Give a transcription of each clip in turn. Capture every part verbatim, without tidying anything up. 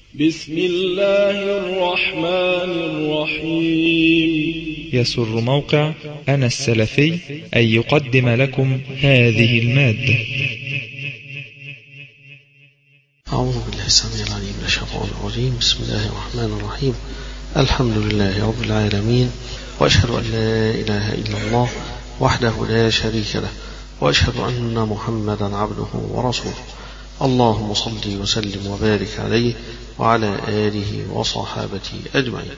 بسم الله الرحمن الرحيم. يسر موقع أنا السلفي أن يقدم لكم هذه المادة. أعوذ بالله السميع العليم من الشيطان الرجيم. بسم الله الرحمن الرحيم. الحمد لله رب العالمين، وأشهد أن لا إله إلا الله وحده لا شريك له، وأشهد أن محمدا عبده ورسوله. اللهم صل وسلم وبارك عليه وعلى آله وصحابته أجمعين.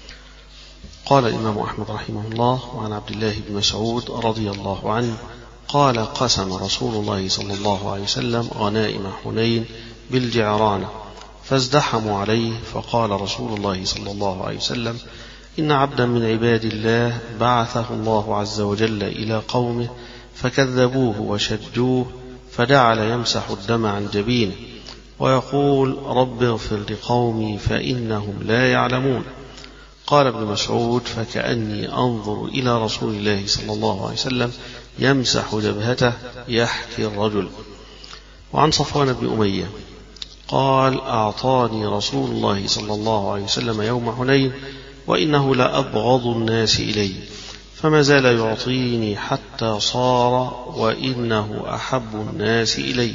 قال الإمام أحمد رحمه الله: وعن عبد الله بن مسعود رضي الله عنه قال: قسم رسول الله صلى الله عليه وسلم غنائم حنين بالجعرانة فازدحموا عليه، فقال رسول الله صلى الله عليه وسلم: إن عبدا من عباد الله بعثه الله عز وجل إلى قومه فكذبوه وشجوه، فجعل يمسح الدم عن جبينه ويقول: رب اغفر لقومي فإنهم لا يعلمون. قال ابن مسعود: فكأني أنظر إلى رسول الله صلى الله عليه وسلم يمسح جبهته يحكي الرجل. وعن صفوان بن أمية قال: أعطاني رسول الله صلى الله عليه وسلم يوم حنين وإنه لأبغض الناس إلي، فما زال يعطيني حتى صار وإنه أحب الناس إلي.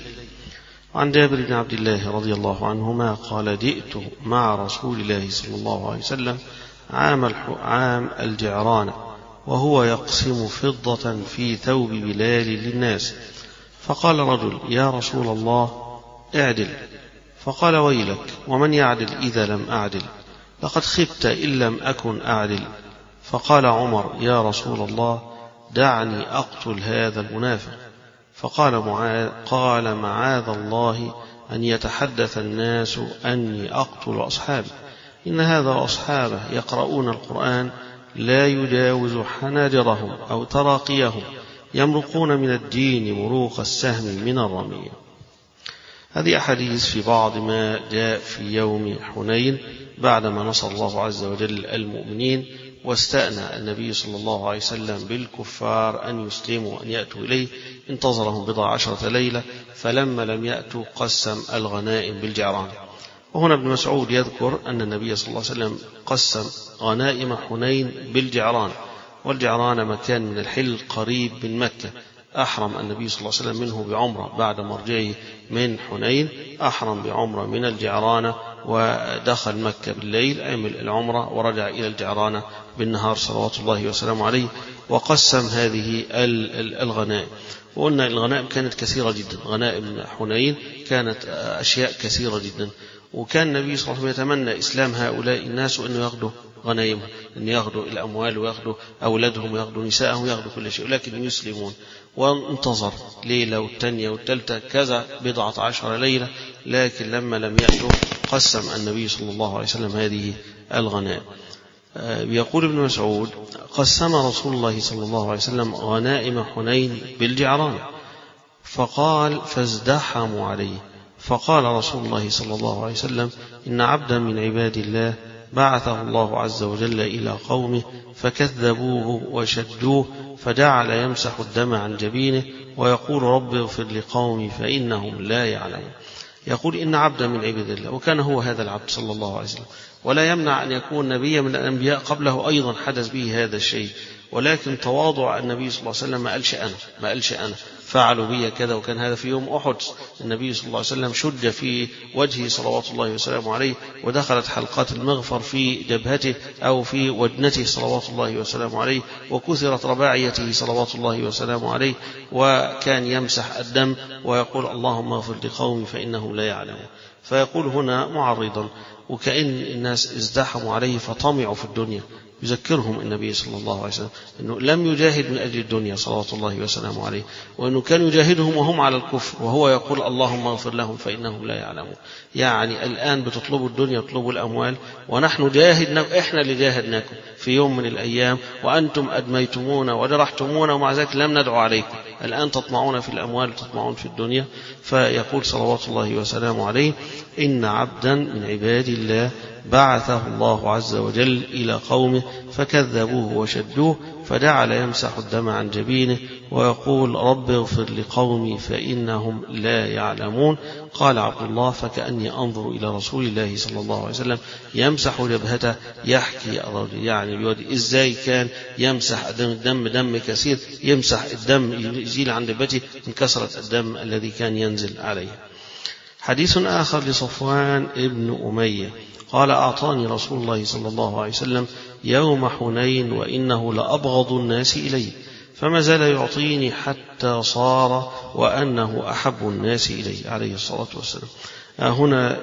عن جابر بن عبد الله رضي الله عنهما قال: جئت مع رسول الله صلى الله عليه وسلم عام عام الجعرانة وهو يقسم فضة في ثوب بلال للناس، فقال رجل: يا رسول الله اعدل. فقال: ويلك، ومن يعدل إذا لم أعدل؟ لقد خبت إن لم أكن أعدل. فقال عمر: يا رسول الله دعني أقتل هذا المنافق. فقال معاذ: قال معاذ الله أن يتحدث الناس أني أقتل أصحابي، إن هذا أصحابه يقرؤون القرآن لا يجاوز حناجرهم أو تراقيهم، يمرقون من الدين مروق السهم من الرمية. هذه أحاديث في بعض ما جاء في يوم حنين بعدما نصر الله عز وجل المؤمنين، واستأنى النبي صلى الله عليه وسلم بالكفار أن يسلموا أن يأتوا إليه. انتظرهم بضع عشرة ليلة، فلما لم يأتوا قسم الغنائم بالجعران. وهنا ابن مسعود يذكر أن النبي صلى الله عليه وسلم قسم غنائم حنين بالجعران، والجعران مكان من الحل قريب من مكة. أحرم النبي صلى الله عليه وسلم منه بعمرة بعد مرجعه من حنين، أحرم بعمرة من الجعرانة ودخل مكة بالليل، عمل العمرة ورجع إلى الجعرانة بالنهار صلوات الله وسلامه عليه، وقسم هذه الغنائم. وقلنا الغنائم كانت كثيرة جدا، غنائم حنين كانت أشياء كثيرة جدا، وكان النبي صلى الله عليه وسلم يتمنى إسلام هؤلاء الناس وأنه يأخذوا غنائمهم، أن يأخذوا الأموال ويأخذوا أولادهم ويأخذوا نساءهم ويأخذوا كل شيء، لكن يسلمون. وانتظر ليلة والتانية والتالتة كذا بضعة عشر ليلة، لكن لما لم يأتوا قسم النبي صلى الله عليه وسلم هذه الغنائم. يقول ابن مسعود: قسم رسول الله صلى الله عليه وسلم غنائم حنين بالجعران، فقال: فازدحموا عليه. فقال رسول الله صلى الله عليه وسلم: إن عبدا من عباد الله بعثه الله عز وجل إلى قومه فكذبوه وشدوه، فجعل يمسح الدم عن جبينه ويقول: رب اغفر لقومي فإنهم لا يعلمون. يقول: إن عبدا من عباد الله، وكان هو هذا العبد صلى الله عليه وسلم، ولا يمنع أن يكون نبيا من الأنبياء قبله أيضا حدث به هذا الشيء، ولكن تواضع النبي صلى الله عليه وسلم، ما قالش أنا ما قالش أنا فعلوا بي كذا. وكان هذا في يوم أحد، النبي صلى الله عليه وسلم شج في وجهه صلوات الله وسلامه عليه، ودخلت حلقات المغفر في جبهته أو في وجنته صلوات الله وسلامه عليه، وكثرت رباعيته صلوات الله وسلامه عليه، وكان يمسح الدم ويقول: اللهم اغفر لقومي فإنهم لا يعلمون. فيقول هنا معرضا، وكأن الناس ازدحموا عليه فطمعوا في الدنيا. يذكرهم النبي صلى الله عليه وسلم أنه لم يجاهد من أجل الدنيا صلوات الله وسلامه عليه، وأنه كان يجاهدهم وهم على الكفر، وهو يقول: اللهم اغفر لهم فإنهم لا يعلمون. يعني الآن بتطلبوا الدنيا، بتطلبوا الأموال، ونحن جاهدنا، إحنا اللي جاهدناكم في يوم من الأيام، وأنتم أدميتمونا وجرحتمونا ومع ذلك لم ندعو عليكم. الآن تطمعون في الأموال وتطمعون في الدنيا. فيقول صلوات الله وسلامه عليه: إن عبدا من عباد الله بعثه الله عز وجل إلى قومه فكذبوه وشدوه، فجعل يمسح الدم عن جبينه ويقول رب اغفر لقومي فإنهم لا يعلمون. قال عبد الله فكأني أنظر إلى رسول الله صلى الله عليه وسلم يمسح جبهته، يحكي الرجل يعني بيودي إزاي كان يمسح الدم، دم كثير، يمسح الدم يزيل عن جبهته من كثرة الدم الذي كان ينزل عليه. حديث آخر لصفوان ابن أمية قال أعطاني رسول الله صلى الله عليه وسلم يوم حنين وإنه لأبغض الناس إلي، فما زال يعطيني حتى صار وأنه أحب الناس إلي عليه الصلاة والسلام. هنا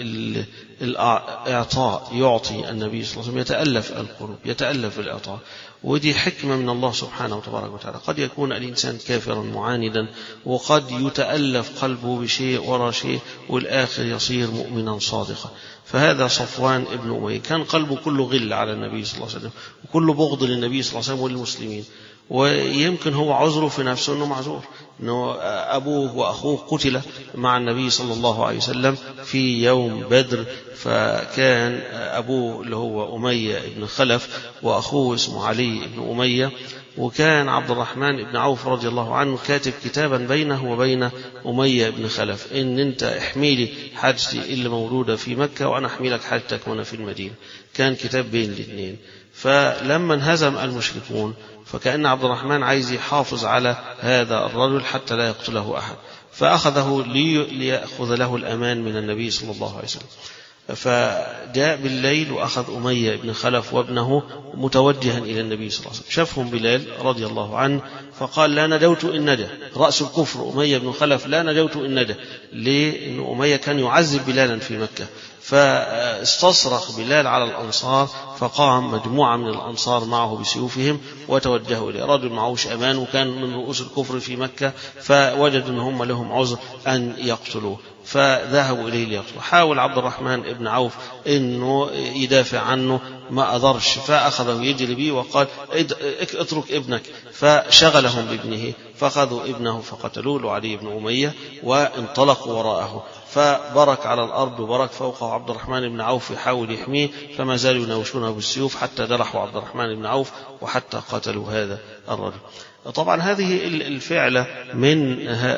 الإعطاء يعطي النبي صلى الله عليه وسلم، يتألف القلوب، يتألف الإعطاء، ودي حكمة من الله سبحانه وتبارك وتعالى. قد يكون الإنسان كافرا معاندا، وقد يتألف قلبه بشيء وراء شيء والآخر يصير مؤمنا صادقا. فهذا صفوان ابن أمية كان قلبه كله غل على النبي صلى الله عليه وسلم، وكله بغض للنبي صلى الله عليه وسلم والمسلمين، ويمكن هو عذره في نفسه أنه معذور، أنه أبوه وأخوه قتل مع النبي صلى الله عليه وسلم في يوم بدر، فكان أبوه اللي هو أمية بن خلف وأخوه اسمه علي بن أمية، وكان عبد الرحمن بن عوف رضي الله عنه كاتب كتابا بينه وبين أمية بن خلف إن أنت احميلي حاجتي اللي موجودة في مكة وأنا أحميلك حاجتك هنا في المدينة، كان كتاب بين الاثنين. فلما انهزم المشركون فكأن عبد الرحمن عايز يحافظ على هذا الرجل حتى لا يقتله أحد، فأخذه ليأخذ له الأمان من النبي صلى الله عليه وسلم. فجاء بالليل وأخذ أمية بن خلف وابنه متوجها إلى النبي صلى الله عليه وسلم، شافهم بلال رضي الله عنه فقال لا نجوت إن نجا، رأس الكفر أمية بن خلف لا نجوت إن نجا، لأن أمية كان يعذب بلالا في مكة، فاستصرخ بلال على الأنصار، فقام مجموعة من الأنصار معه بسيوفهم وتوجهوا إليه. رجل معوش أمان وكان من رؤوس الكفر في مكة، فوجدوا أن هم لهم عذر أن يقتلوه، فذهبوا إليه ليقتلوه. حاول عبد الرحمن ابن عوف أنه يدافع عنه ما أضرش، فأخذه يجري به وقال اترك ابنك، فشغلهم بابنه، فأخذوا ابنه فقتلوه لعلي بن أمية وانطلقوا وراءه، فبرك على الأرض وبرك فوقه عبد الرحمن بن عوف يحاول يحميه، فما زالوا يناوشونه بالسيوف حتى جرحوا عبد الرحمن بن عوف وحتى قتلوا هذا الرجل. طبعا هذه الفعلة من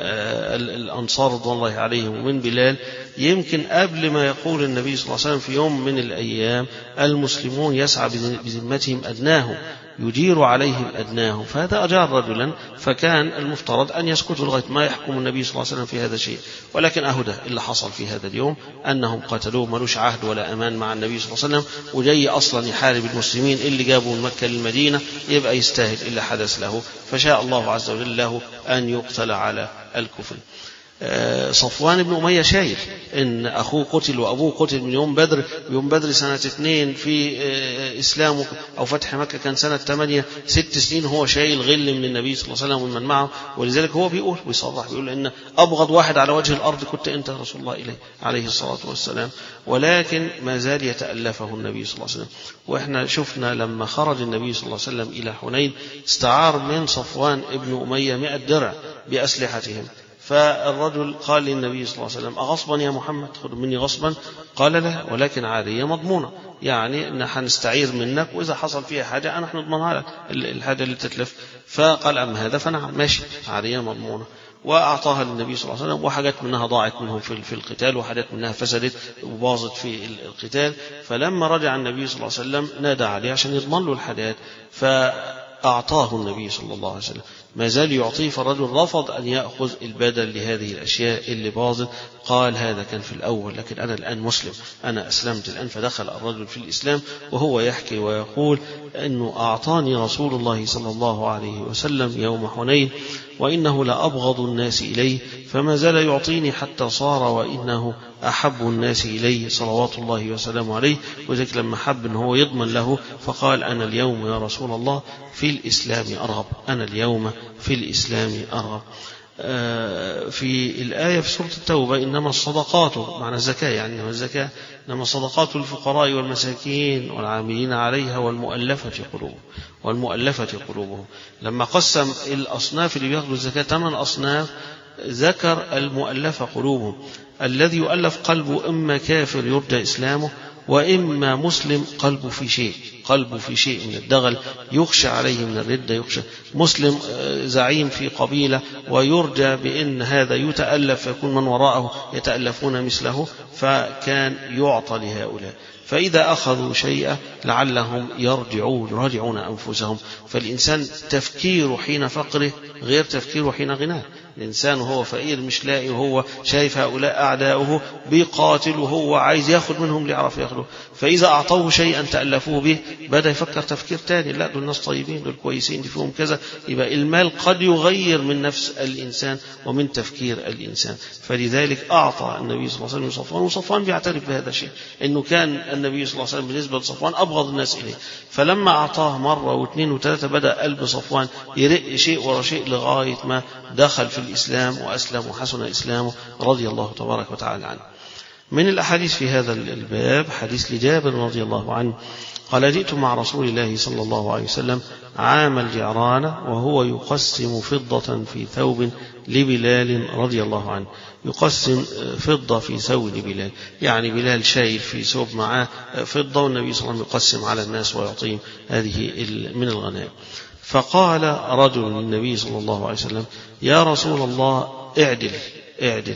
الأنصار رضوان الله عليهم ومن بلال يمكن قبل ما يقول النبي صلى الله عليه وسلم في يوم من الأيام المسلمون يسعى بذمتهم أدناهم يجير عليهم أدناهم، فهذا أجار رجلا، فكان المفترض أن يسكتوا لغاية ما يحكم النبي صلى الله عليه وسلم في هذا الشيء، ولكن أهدى اللي حصل في هذا اليوم أنهم قتلوه، ملوش عهد ولا أمان مع النبي صلى الله عليه وسلم، وجاي أصلا يحارب المسلمين اللي جابوا من مكة للمدينة، يبقى يستاهل اللي حدث له، فشاء الله عز وجل له أن يقتل على الكفر. صفوان بن أمية شايل إن أخوه قتل وأبوه قتل من يوم بدر، يوم بدر سنة اثنين في إسلامه أو فتح مكة كان سنة ثمانية، ست سنين هو شايل غل من النبي صلى الله عليه وسلم ومن معه، ولذلك هو بيقول بيصرح بيقول إن أبغض واحد على وجه الأرض كنت أنت رسول الله إليه عليه الصلاة والسلام، ولكن ما زال يتألفه النبي صلى الله عليه وسلم. وإحنا شفنا لما خرج النبي صلى الله عليه وسلم إلى حنين استعار من صفوان ابن أمية مئة درع بأسلحتهم، فالرجل قال للنبي صلى الله عليه وسلم أغصبا يا محمد، خذ مني غصبا؟ قال لا، ولكن عارية مضمونة، يعني إن حنستعير منك وإذا حصل فيها حاجة أنا نضمنها لك الحاجة اللي تتلف. فقال أما هذا فنعم ماشي، عارية مضمونة، وأعطاها للنبي صلى الله عليه وسلم، وحاجات منها ضاعت منهم في القتال وحاجات منها فسدت وباظت في القتال. فلما رجع النبي صلى الله عليه وسلم نادى عليه عشان يضمن له الحاجات، فأعطاه النبي صلى الله عليه وسلم، ما زال يعطيه، فالرجل رفض أن يأخذ البدل لهذه الأشياء اللي باظت، قال هذا كان في الأول لكن أنا الآن مسلم، أنا أسلمت الآن. فدخل الرجل في الإسلام وهو يحكي ويقول أنه أعطاني رسول الله صلى الله عليه وسلم يوم حنين وإنه لأبغض الناس إليه، فما زال يعطيني حتى صار وإنه أحب الناس إليه صلوات الله وسلامه عليه. وذلك لما حب أنه هو يضمن له فقال أنا اليوم يا رسول الله في الإسلام أرغب، أنا اليوم في الإسلام أرغب. في الآية في سورة التوبة إنما الصدقات معنى الزكاة، يعني إنما الزكاة إنما الصدقات للفقراء والمساكين والعاملين عليها والمؤلفة قلوبهم والمؤلفة قلوبهم. لما قسم الأصناف اللي بياخذوا الزكاة ثمان أصناف ذكر المؤلفة قلوبهم، الذي يؤلف قلبه إما كافر يرجى إسلامه، وإما مسلم قلبه في شيء قلبه في شيء من الدغل يخشى عليه من الردة، يخشى مسلم زعيم في قبيلة ويرجى بأن هذا يتألف فيكون من وراءه يتألفون مثله، فكان يعطى لهؤلاء. فإذا أخذوا شيئا لعلهم يرجعون يراجعون أنفسهم. فالإنسان تفكيره حين فقره غير تفكيره حين غناه. الإنسان وهو فقير مش لاقي وهو شايف هؤلاء أعداؤه بيقاتل وهو عايز ياخد منهم ليعرف ياخده، فإذا أعطوه شيئا تألفوه به بدأ يفكر تفكير تاني، لا دول ناس طيبين دول كويسين دي فيهم كذا. يبقى المال قد يغير من نفس الإنسان ومن تفكير الإنسان. فلذلك أعطى النبي صلى الله عليه وسلم صفوان، وصفوان بيعترف بهذا الشيء أنه كان النبي صلى الله عليه وسلم بالنسبة لصفوان أبغض الناس إليه. فلما أعطاه مرة واثنين وثلاثة بدأ قلب صفوان يرق شيء ورا شيء لغاية ما دخل في الإسلام وأسلم وحسن إسلامه رضي الله تبارك وتعالى عنه. من الأحاديث في هذا الباب حديث لجابر رضي الله عنه قال: جئت مع رسول الله صلى الله عليه وسلم عام الجعرانة وهو يقسم فضة في ثوب لبلال رضي الله عنه. يقسم فضة في ثوب لبلال، يعني بلال شايل في ثوب معاه فضة، والنبي صلى الله عليه وسلم يقسم على الناس ويعطيهم هذه من الغنائم. فقال رجل للنبي صلى الله عليه وسلم: يا رسول الله اعدل اعدل.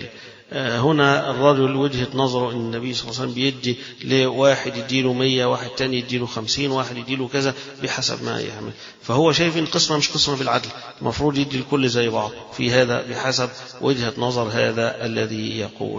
هنا الرجل وجهة نظره ان النبي صلى الله عليه وسلم بيدي لواحد يديله مية، واحد تاني يديله خمسين، واحد يديله كذا بحسب ما يعمل. فهو شايف ان القسمة مش قسمة بالعدل، المفروض يدي الكل زي بعض في هذا بحسب وجهة نظر هذا الذي يقول.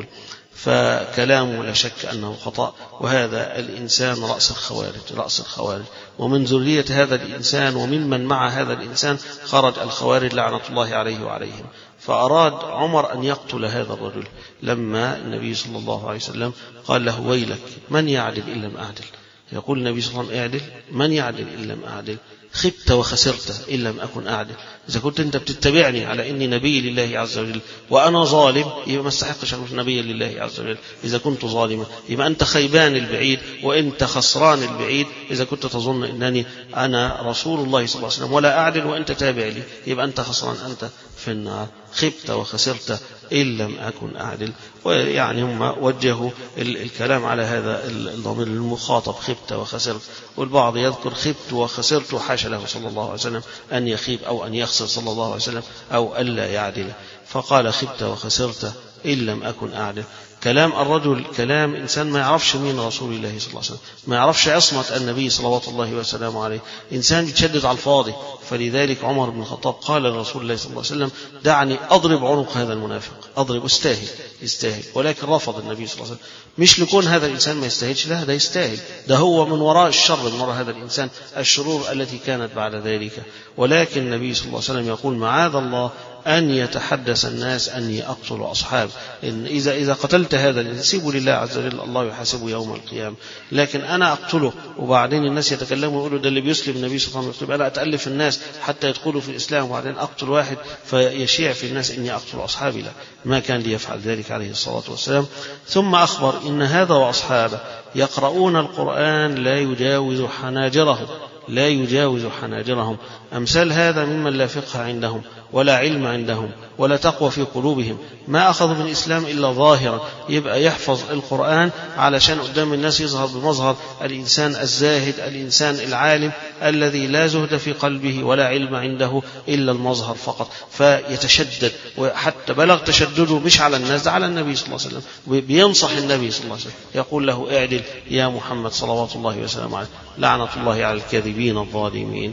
فكلامه لا شك أنه خطأ، وهذا الإنسان رأس الخوارج رأس الخوارج ومن ذرية هذا الإنسان وممن مع هذا الإنسان خرج الخوارج لعنة الله عليه وعليهم. فأراد عمر أن يقتل هذا الرجل لما النبي صلى الله عليه وسلم قال له: ويلك من يعدل إن لم أعدل. يقول النبي صلى الله عليه وسلم: اعدل، من يعدل إن لم أعدل؟ خبت وخسرت إن لم أكن أعدل. إذا كنت أنت بتتبعني على إني نبي لله عز وجل وأنا ظالم، يبقى ما استحقش أكون نبي لله عز وجل. إذا كنت ظالما يبقى أنت خيبان البعيد وأنت خسران البعيد إذا كنت تظن أنني أنا رسول الله صلى الله عليه وسلم ولا أعدل وأنت تابع لي، يبقى أنت خسران، أنت في النار. خبت وخسرت إن لم أكن أعدل. ويعني هم وجهوا الكلام على هذا الضمير المخاطب، خبت وخسرت، والبعض يذكر خبت وخسرت، وحاشا له صلى الله عليه وسلم أن يخيب أو أن يخسر صلى الله عليه وسلم أو ألا يعدل. فقال: خبت وخسرت إن لم أكن أعدل. كلام الرجل كلام إنسان ما يعرفش مين رسول الله صلى الله عليه وسلم، ما يعرفش عصمة النبي صلوات الله وسلامه عليه، إنسان يتشدد على الفاضي. فلذلك عمر بن الخطاب قال لرسول الله صلى الله عليه وسلم: دعني أضرب عنق هذا المنافق، أضرب، استاهل يستاهل. ولكن رفض النبي صلى الله عليه وسلم، مش لكون هذا الإنسان ما يستاهلش، لا ده يستاهل، ده هو من وراء الشر، من وراء هذا الإنسان الشرور التي كانت بعد ذلك. ولكن النبي صلى الله عليه وسلم يقول: معاذ الله أن يتحدث الناس أني أقتل أصحاب. إن إذا إذا قتلت هذا سيبوا لله عز وجل، الله يحاسبه يوم القيامة. لكن أنا أقتله وبعدين الناس يتكلموا ويقولوا ده اللي بيسلم النبي صلى الله عليه وسلم، أنا أتألف الناس حتى يدخلوا في الإسلام وبعدين أقتل واحد فيشيع في الناس إني أقتل أصحابي، لا، ما كان ليفعل ذلك عليه الصلاة والسلام. ثم أخبر إن هذا وأصحابه يقرؤون القرآن لا يجاوز حناجرهم لا يجاوز حناجرهم. أمثال هذا ممن لا فقه عندهم ولا علم عندهم ولا تقوى في قلوبهم، ما أخذوا من الإسلام إلا ظاهرا. يبقى يحفظ القرآن علشان قدام الناس يظهر بمظهر الإنسان الزاهد، الإنسان العالم الذي لا زهد في قلبه ولا علم عنده إلا المظهر فقط، فيتشدد. وحتى بلغ تشدده مش على الناس، ده على النبي صلى الله عليه وسلم، بينصح النبي صلى الله عليه وسلم، يقول له: اعدل يا محمد صلوات الله وسلامه عليه، لعنة الله على الكاذبين الظالمين.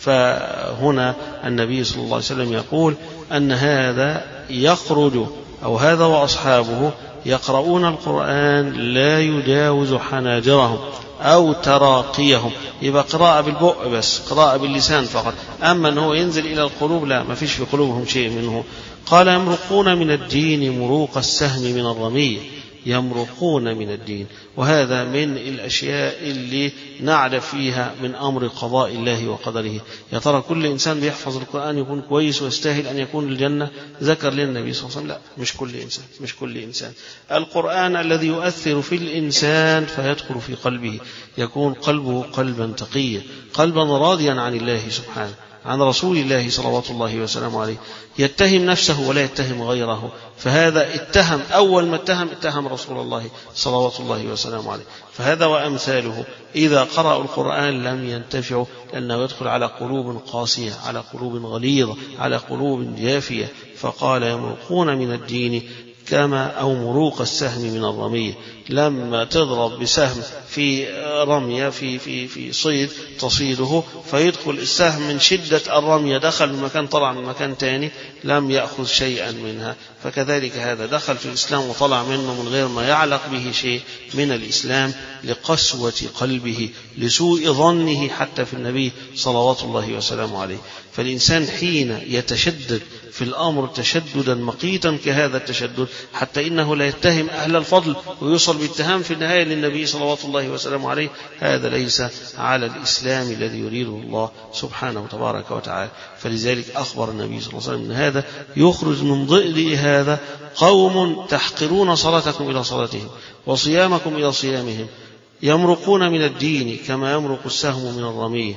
فهنا النبي صلى الله عليه وسلم يقول أن هذا يخرج أو هذا وأصحابه يقرؤون القرآن لا يجاوز حناجرهم أو تراقيهم. يبقى قراءة بالبق بس، قراءة باللسان فقط، أما أنه ينزل إلى القلوب لا، ما فيش في قلوبهم شيء منه. قال: يمرقون من الدين مروق السهم من الرمية. يمرقون من الدين، وهذا من الأشياء اللي نعرف فيها من أمر قضاء الله وقدره. يا ترى كل إنسان بيحفظ القرآن يكون كويس ويستاهل أن يكون الجنة؟ ذكر لنا النبي صلى الله عليه وسلم: لا، مش كل إنسان مش كل إنسان القرآن الذي يؤثر في الإنسان فيدخل في قلبه، يكون قلبه قلبا تقيا، قلبا راضيا عن الله سبحانه، عن رسول الله صلوات الله وسلامه عليه يتهم نفسه ولا يتهم غيره، فهذا اتهم أول ما اتهم اتهم رسول الله صلوات الله وسلامه عليه. فهذا وأمثاله إذا قرأوا القرآن لم ينتفعوا، لأنه يدخل على قلوب قاسية، على قلوب غليظة، على قلوب جافية. فقال يمرقون من الدين كما أو مروق السهم من الرمية. لما تضرب بسهم في رمية في في في صيد تصيده فيدخل السهم من شدة الرمية دخل من مكان طلع من مكان تاني لم يأخذ شيئا منها. فكذلك هذا دخل في الإسلام وطلع منه من غير ما يعلق به شيء من الإسلام، لقسوة قلبه، لسوء ظنه حتى في النبي صلوات الله وسلامه عليه. فالإنسان حين يتشدد في الأمر تشددا مقيتا كهذا التشدد حتى إنه لا يتهم أهل الفضل ويوصل بالاتهام في النهاية للنبي صلوات الله وسلامه عليه، هذا ليس على الإسلام الذي يريده الله سبحانه تبارك وتعالى. فلذلك أخبر النبي صلى الله عليه وسلم أن هذا يخرج من ضئر هذا قوم تحقرون صلاتكم إلى صلاتهم وصيامكم إلى صيامهم، يمرقون من الدين كما يمرق السهم من الرمية،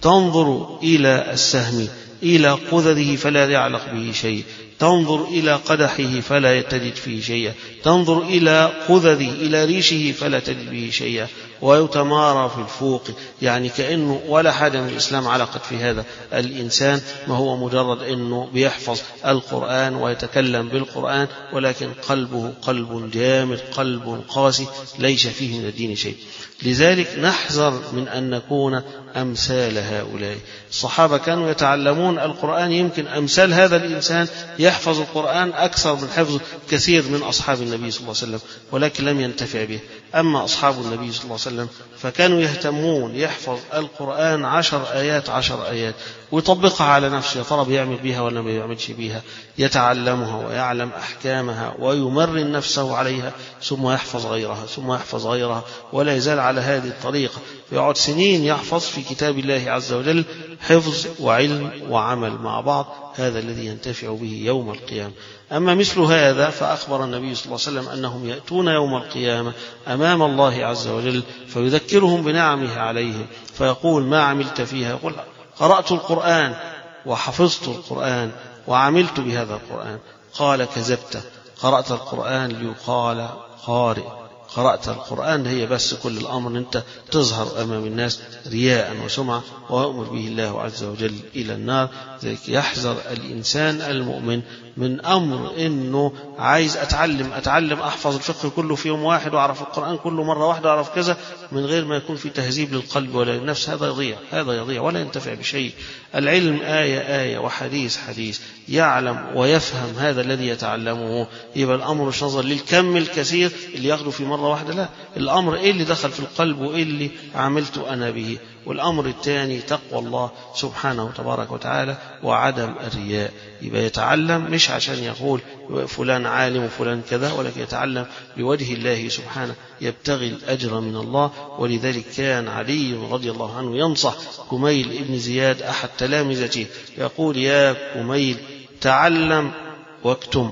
تنظر إلى السهم إلى قذره فلا يعلق به شيء، تنظر إلى قدحه فلا تجد فيه شيئا، تنظر إلى قذره إلى ريشه فلا تجد به شيئا، ويتمارى في الفوق، يعني كأنه ولا حاجة من الإسلام علقت في هذا الإنسان، ما هو مجرد أنه بيحفظ القرآن ويتكلم بالقرآن، ولكن قلبه قلب جامد، قلب قاسي، ليس فيه من الدين شيء. لذلك نحذر من أن نكون أمثال هؤلاء. الصحابة كانوا يتعلمون القرآن، يمكن أمثال هذا الإنسان يحفظ القرآن أكثر من حفظ كثير من أصحاب النبي صلى الله عليه وسلم، ولكن لم ينتفع به. أما أصحاب النبي صلى الله عليه وسلم فكانوا يهتمون يحفظ القرآن عشر آيات عشر آيات ويطبقها على نفسه، يا ترى بيعمل بها ولا ما بيعملش بها، يتعلمها ويعلم أحكامها ويمرن نفسه عليها، ثم يحفظ غيرها ثم يحفظ غيرها، ولا يزال على هذه الطريقة، يقعد سنين يحفظ في كتاب الله عز وجل، حفظ وعلم وعمل مع بعض، هذا الذي ينتفع به يوم القيامة. أما مثل هذا فأخبر النبي صلى الله عليه وسلم أنهم يأتون يوم القيامة أمام الله عز وجل فيذكرهم بنعمه عليهم، فيقول ما عملت فيها؟ يقول قرأت القرآن وحفظت القرآن وعملت بهذا القرآن. قال كذبت، قرأت القرآن ليقال قارئ، قرأت القرآن هي بس كل الأمر أنت تظهر أمام الناس رياء وسمعة، ويؤمر به الله عز وجل إلى النار. ذلك يحذر الإنسان المؤمن من أمر إنه عايز أتعلم أتعلم أحفظ الفقه كله في يوم واحد وأعرف القرآن كله مرة واحدة وأعرف كذا، من غير ما يكون في تهذيب للقلب ولا للنفس، هذا يضيع هذا يضيع ولا ينتفع بشيء. العلم آية آية وحديث حديث، يعلم ويفهم هذا الذي يتعلمه، يبقى الأمر مش نظر للكم الكثير اللي ياخده في مرة واحدة، لا، الأمر إيه اللي دخل في القلب وإيه اللي عملت أنا به. والأمر الثاني تقوى الله سبحانه تبارك وتعالى وعدم الرياء، يبقى يتعلم مش عشان يقول فلان عالم وفلان كذا، ولكن يتعلم لوجه الله سبحانه، يبتغي الأجر من الله. ولذلك كان علي رضي الله عنه ينصح كميل ابن زياد أحد تلامذته، يقول يا كميل تعلم واكتم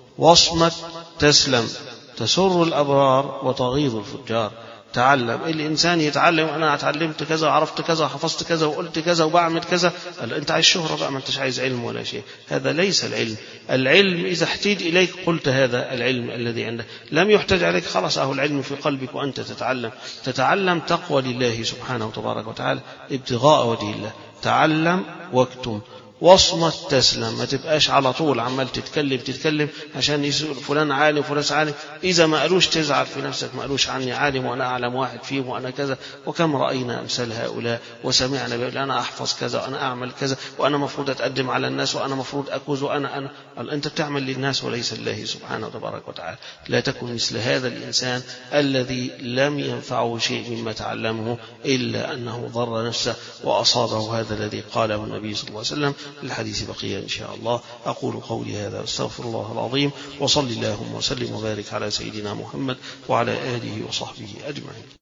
واصمت تسلم، تسر الأبرار وتغيظ الفجار. تعلم، الإنسان يتعلم، أنا اتعلمت كذا وعرفت كذا وحفظت كذا وقلت كذا وبعمل كذا، أنت عايز شهرة بقى، ما أنتش عايز علم ولا شيء، هذا ليس العلم. العلم إذا احتاج إليك قلت هذا العلم الذي عندك، لم يحتاج عليك خلاص أهو العلم في قلبك وأنت تتعلم. تتعلم تقوى لله سبحانه تبارك وتعالى ابتغاء وجه الله. تعلم واكتم واصمت تسلم، ما تبقاش على طول عمال تتكلم تتكلم عشان يسأل فلان عالم فلان عالم، إذا ما قالوش تزعل في نفسك، ما قالوش عني عالم وأنا أعلم واحد فيهم وأنا كذا. وكم رأينا أمثال هؤلاء وسمعنا بيقول أنا أحفظ كذا وأنا أعمل كذا وأنا مفروض أتقدم على الناس وأنا مفروض أكوز وأنا أنا أنت بتعمل للناس وليس لله سبحانه تبارك وتعالى. لا تكن مثل هذا الإنسان الذي لم ينفعه شيء مما تعلمه إلا أنه ضر نفسه وأصابه هذا الذي قاله النبي صلى الله عليه وسلم. الحديث بقية إن شاء الله. أقول قولي هذا واستغفر الله العظيم، وصل اللهم وسلم وبارك على سيدنا محمد وعلى آله وصحبه أجمعين.